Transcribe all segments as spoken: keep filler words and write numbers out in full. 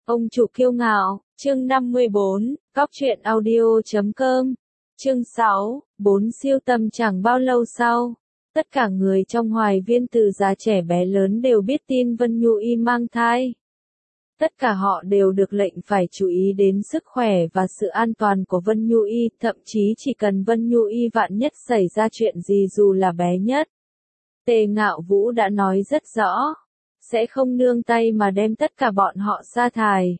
Ông chủ kiêu ngạo, chương năm mươi bốn, Cóc truyện audio chấm com, chương sáu, bốn siêu tầm. Chẳng bao lâu sau, tất cả người trong Hoài Viên từ già trẻ bé lớn đều biết tin Vân Nhu Y mang thai. Tất cả họ đều được lệnh phải chú ý đến sức khỏe và sự an toàn của Vân Nhu Y, thậm chí chỉ cần Vân Nhu Y vạn nhất xảy ra chuyện gì dù là bé nhất. Tề Ngạo Vũ đã nói rất rõ, sẽ không nương tay mà đem tất cả bọn họ sa thải.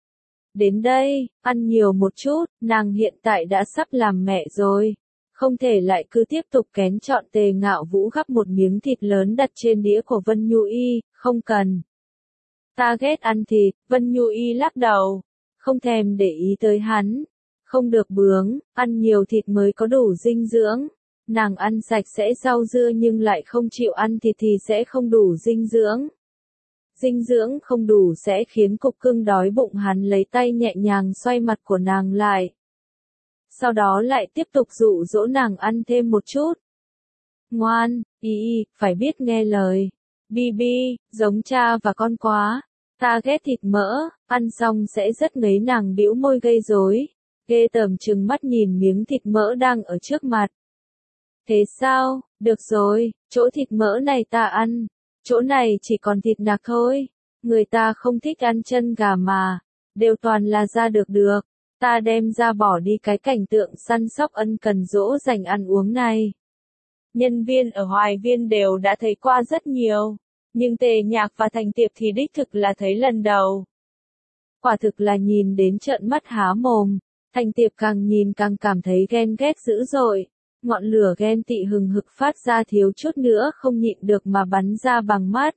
Đến đây, ăn nhiều một chút, nàng hiện tại đã sắp làm mẹ rồi. Không thể lại cứ tiếp tục kén chọn. Tề Ngạo Vũ gắp một miếng thịt lớn đặt trên đĩa của Vân Nhu Y, không cần. Ta ghét ăn thịt. Vân Nhu Y lắc đầu, không thèm để ý tới hắn. Không được bướng, ăn nhiều thịt mới có đủ dinh dưỡng. Nàng ăn sạch sẽ rau dưa nhưng lại không chịu ăn thịt thì sẽ không đủ dinh dưỡng. Dinh dưỡng không đủ sẽ khiến cục cưng đói bụng. Hắn lấy tay nhẹ nhàng xoay mặt của nàng lại. Sau đó lại tiếp tục dụ dỗ nàng ăn thêm một chút. Ngoan, Y Y, phải biết nghe lời. Bi Bi, giống cha và con quá. Ta ghét thịt mỡ, ăn xong sẽ rất ngấy. Nàng bĩu môi gây rối, ghê tởm trừng mắt nhìn miếng thịt mỡ đang ở trước mặt. Thế sao, được rồi, chỗ thịt mỡ này ta ăn. Chỗ này chỉ còn thịt nạc thôi. Người ta không thích ăn chân gà mà. Đều toàn là da được được. Ta đem ra bỏ đi cái cảnh tượng săn sóc ân cần dỗ dành ăn uống này. Nhân viên ở Hoài Viên đều đã thấy qua rất nhiều. Nhưng Tề Nhạc và Thành Tiệp thì đích thực là thấy lần đầu. Quả thực là nhìn đến trợn mắt há mồm. Thành Tiệp càng nhìn càng cảm thấy ghen ghét dữ dội. Ngọn lửa ghen tị hừng hực phát ra thiếu chút nữa không nhịn được mà bắn ra bằng mắt.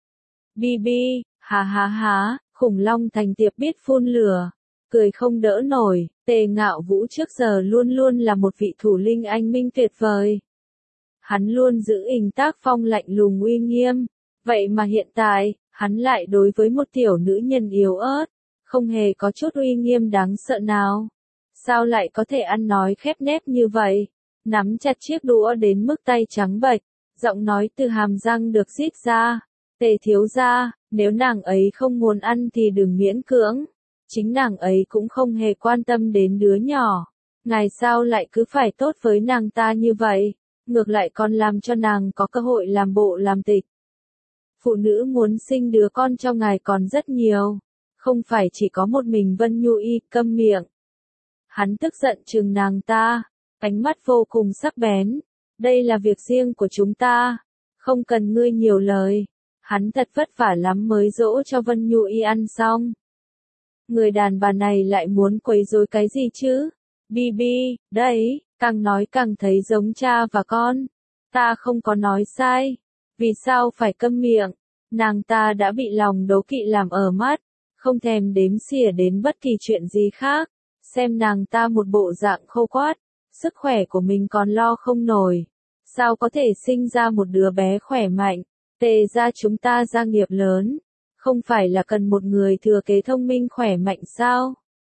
Bi Bi, hà hà hà, khủng long. Thành Tiệp biết phun lửa, cười không đỡ nổi. Tề Ngạo Vũ trước giờ luôn luôn là một vị thủ lĩnh anh minh tuyệt vời. Hắn luôn giữ hình tác phong lạnh lùng uy nghiêm. Vậy mà hiện tại, hắn lại đối với một tiểu nữ nhân yếu ớt, không hề có chút uy nghiêm đáng sợ nào. Sao lại có thể ăn nói khép nép như vậy? Nắm chặt chiếc đũa đến mức tay trắng bệch, giọng nói từ hàm răng được rít ra. Tề thiếu gia, nếu nàng ấy không muốn ăn thì đừng miễn cưỡng. Chính nàng ấy cũng không hề quan tâm đến đứa nhỏ. Ngài sao lại cứ phải tốt với nàng ta như vậy? Ngược lại còn làm cho nàng có cơ hội làm bộ làm tịch. Phụ nữ muốn sinh đứa con cho ngài còn rất nhiều. Không phải chỉ có một mình Vân Nhu Y. Câm miệng. Hắn tức giận trừng nàng ta. Ánh mắt vô cùng sắc bén. Đây là việc riêng của chúng ta. Không cần ngươi nhiều lời. Hắn thật vất vả lắm mới dỗ cho Vân Nhu Y ăn xong. Người đàn bà này lại muốn quấy rối cái gì chứ? Bi Bi, đấy, càng nói càng thấy giống cha và con. Ta không có nói sai. Vì sao phải câm miệng? Nàng ta đã bị lòng đố kỵ làm ở mắt. Không thèm đếm xỉa đến bất kỳ chuyện gì khác. Xem nàng ta một bộ dạng khô quát. Sức khỏe của mình còn lo không nổi. Sao có thể sinh ra một đứa bé khỏe mạnh? Tề gia chúng ta gia nghiệp lớn. Không phải là cần một người thừa kế thông minh khỏe mạnh sao?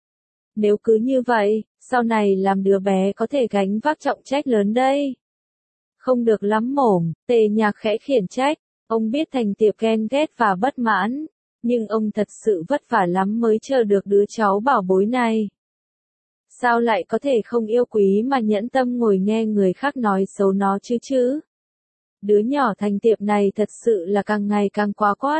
Nếu cứ như vậy, sau này làm đứa bé có thể gánh vác trọng trách lớn đây. Không được lắm mồm. Tề Nhạc khẽ khiển trách. Ông biết Thành Tiệp ghen ghét và bất mãn. Nhưng ông thật sự vất vả lắm mới chờ được đứa cháu bảo bối này. Sao lại có thể không yêu quý mà nhẫn tâm ngồi nghe người khác nói xấu nó chứ chứ? Đứa nhỏ Thành Tiệp này thật sự là càng ngày càng quá quát.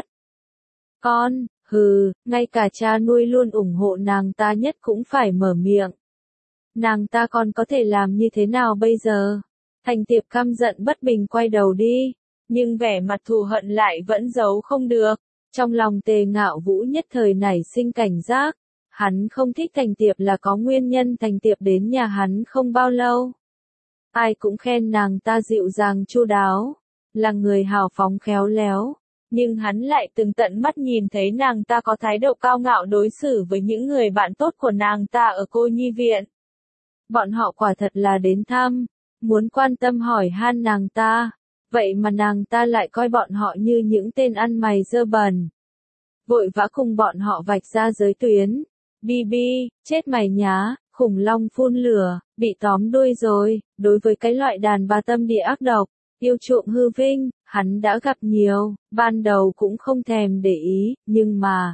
Con, hừ, ngay cả cha nuôi luôn ủng hộ nàng ta nhất cũng phải mở miệng. Nàng ta còn có thể làm như thế nào bây giờ? Thành Tiệp căm giận bất bình quay đầu đi. Nhưng vẻ mặt thù hận lại vẫn giấu không được. Trong lòng Tề Ngạo Vũ nhất thời nảy sinh cảnh giác. Hắn không thích Thành Tiệp là có nguyên nhân. Thành Tiệp đến nhà hắn không bao lâu. Ai cũng khen nàng ta dịu dàng chu đáo. Là người hào phóng khéo léo. Nhưng hắn lại từng tận mắt nhìn thấy nàng ta có thái độ cao ngạo đối xử với những người bạn tốt của nàng ta ở cô nhi viện. Bọn họ quả thật là đến thăm. Muốn quan tâm hỏi han nàng ta. Vậy mà nàng ta lại coi bọn họ như những tên ăn mày dơ bẩn. Vội vã cùng bọn họ vạch ra giới tuyến. Bi Bi, chết mày nhá, khủng long phun lửa, bị tóm đuôi rồi. Đối với cái loại đàn bà tâm địa ác độc, yêu chuộng hư vinh, hắn đã gặp nhiều. Ban đầu cũng không thèm để ý, nhưng mà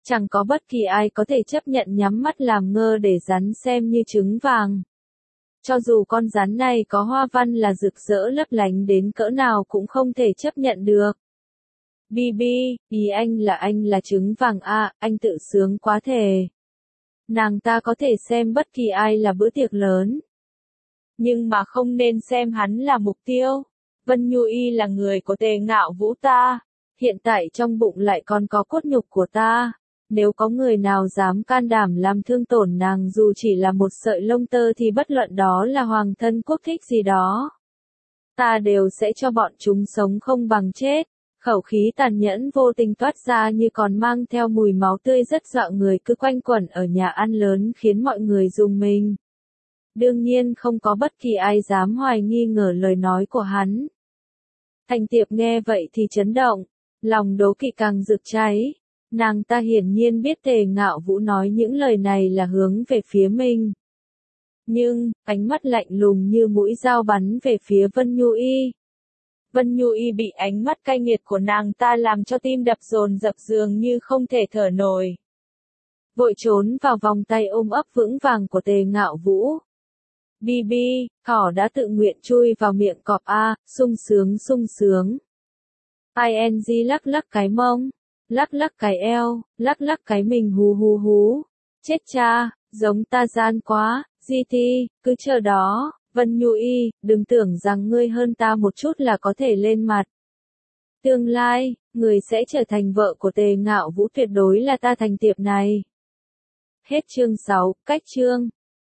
Chẳng có bất kỳ ai có thể chấp nhận nhắm mắt làm ngơ để rắn xem như trứng vàng. Cho dù con rắn này có hoa văn là rực rỡ lấp lánh đến cỡ nào cũng không thể chấp nhận được. Bi bi, ý anh là anh là trứng vàng à, anh tự sướng quá thề. Nàng ta có thể xem bất kỳ ai là bữa tiệc lớn. Nhưng mà không nên xem hắn là mục tiêu. Vân Nhu Y là người của Tề Ngạo Vũ ta. Hiện tại trong bụng lại còn có cốt nhục của ta. Nếu có người nào dám can đảm làm thương tổn nàng dù chỉ là một sợi lông tơ thì bất luận đó là hoàng thân quốc thích gì đó, ta đều sẽ cho bọn chúng sống không bằng chết. Khẩu khí tàn nhẫn vô tình toát ra như còn mang theo mùi máu tươi rất dọa người cứ quanh quẩn ở nhà ăn lớn khiến mọi người rùng mình. Đương nhiên không có bất kỳ ai dám hoài nghi ngờ lời nói của hắn. Thành Tiệp nghe vậy thì chấn động, lòng đố kỵ càng rực cháy. Nàng ta hiển nhiên biết Tề Ngạo Vũ nói những lời này là hướng về phía mình. Nhưng, ánh mắt lạnh lùng như mũi dao bắn về phía Vân Nhu Y. Vân Nhu Y bị ánh mắt cay nghiệt của nàng ta làm cho tim đập dồn dập dường như không thể thở nổi. Vội trốn vào vòng tay ôm ấp vững vàng của Tề Ngạo Vũ. Bi bi, thỏ đã tự nguyện chui vào miệng cọp a, sung sướng sung sướng. ing lắc lắc cái mông, lắc lắc cái eo, lắc lắc cái mình hú hú hú. Chết cha, giống ta gian quá, giê tê, cứ chờ đó. Vân Nhu Y, đừng tưởng rằng ngươi hơn ta một chút là có thể lên mặt. Tương lai, người sẽ trở thành vợ của Tề Ngạo Vũ, tuyệt đối là ta Thành Tiệp này. Hết chương sáu, cách chương.